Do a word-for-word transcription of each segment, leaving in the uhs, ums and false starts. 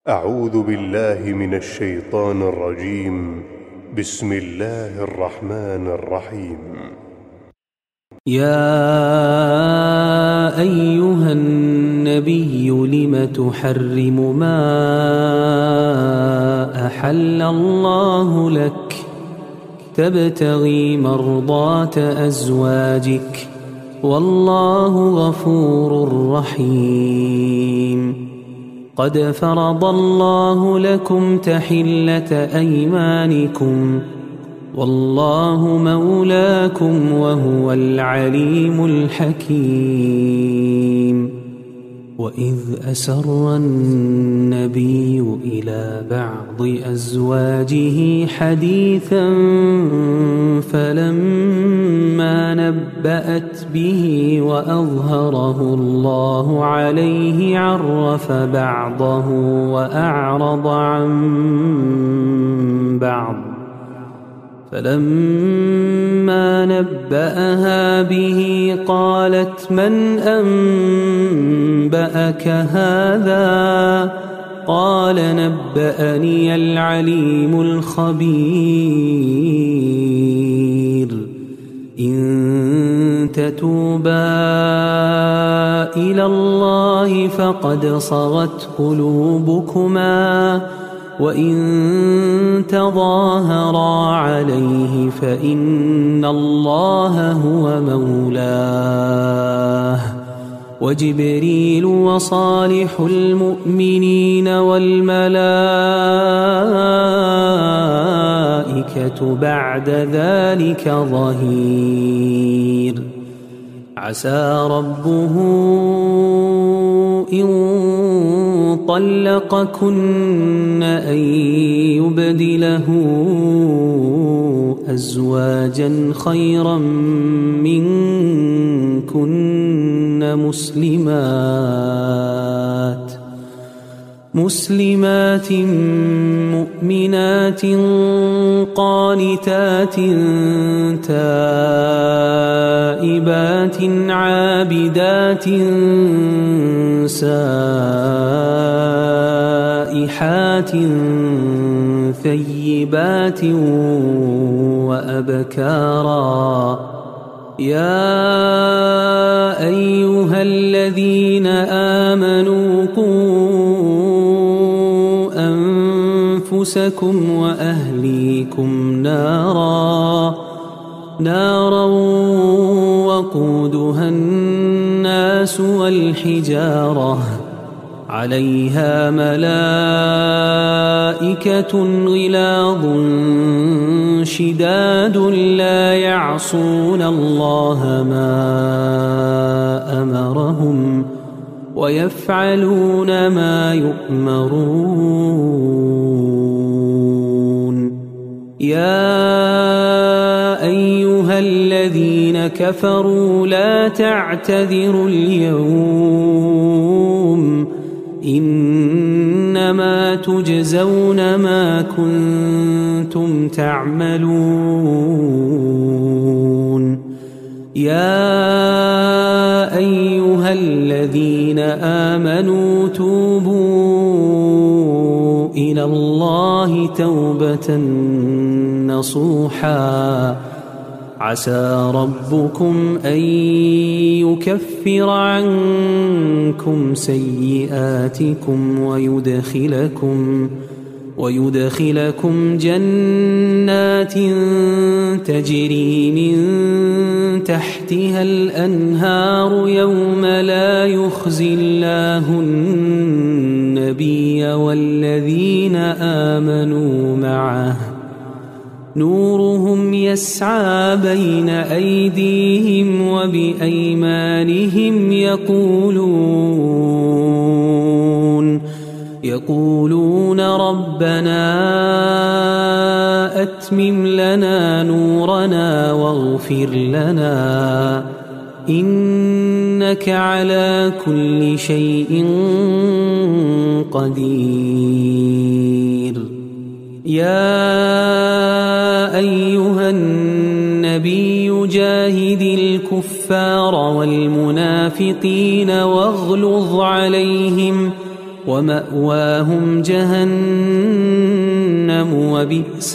أعوذ بالله من الشيطان الرجيم. بسم الله الرحمن الرحيم. يا أيها النبي لم تحرم ما أحل الله لك تبتغي مرضات أزواجك والله غفور رحيم. قد فرض الله لكم تحلة أيمانكم والله مولاكم وهو العليم الحكيم. وإذ أسر النبي إلى بعض أزواجه حديثا فلما نبأت به وأظهره الله عليه عرف بعضه وأعرض عن بعض. فلما نبأها به قالت من أنبأك هذا؟ قال نبأني العليم الخبير. إن تتوبا إلى الله فقد صغت قلوبكما وإن تظاهرا عليه فإن الله هو مولاه وجبريل وصالح المؤمنين والملائكة بعد ذلك ظهير. عسى ربه إن طلقكن أن يبدله أزواجا خيرا منكن مسلمات مسلمات مؤمنات قانتات تائبات عابدات سائحات ثيبات وأبكارا. يا أيها الذين آمنوا قوا أنفسكم وأهليكم نارا نارا وقودها الناس والحجارة عليها ملائكة غلاظ شداد لا يعصون الله ما أمرهم ويفعلون ما يؤمرون. يا أيها الذين كفروا لا تعتذروا اليوم إنما تجزون ما كنتم تعملون. يا أيها الذين آمنوا توبوا إلى الله توبة نصوحا. عسى ربكم أن يكفر عنكم سيئاتكم ويدخلكم ويدخلكم جنات تجري من تحتها الأنهار يوم لا يخزي الله النبي والذين آمنوا معه نورهم يسعى بين أيديهم وبأيمانهم يقولون يقولون ربنا أتمم لنا نورنا واغفر لنا إنك على كل شيء قدير. يا أيها النبي جاهد الكفار والمنافقين واغلظ عليهم ومأواهم جهنم وبئس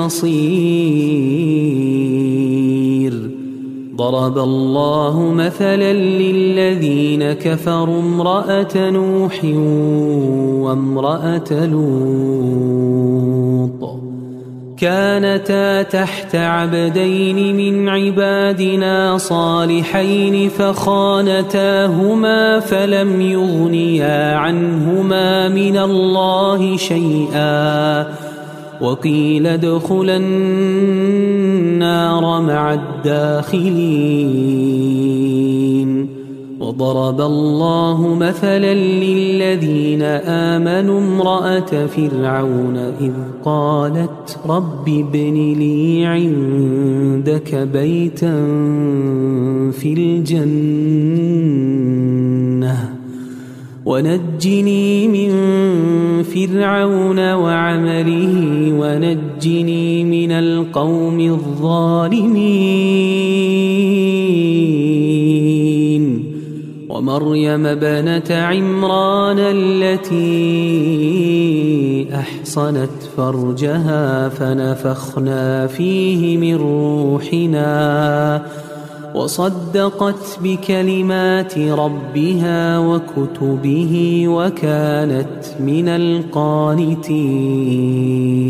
المصير. ضرب الله مثلا للذين كفروا امرأة نوح وامرأة لوط كانتا تحت عبدين من عبادنا صالحين فخانتاهما فلم يغنيا عنهما من الله شيئا وقيل ادخلا النار مع الداخلين. وضرب الله مثلا للذين آمنوا امرأة فرعون إذ قالت رب ابن لي عندك بيتا في الجنة ونجني من فرعون وعمله ونجني من القوم الظالمين. ومريم ابنة عمران التي أحصنت فرجها فنفخنا فيه من روحنا وصدقت بكلمات ربها وكتبه وكانت من القانتين.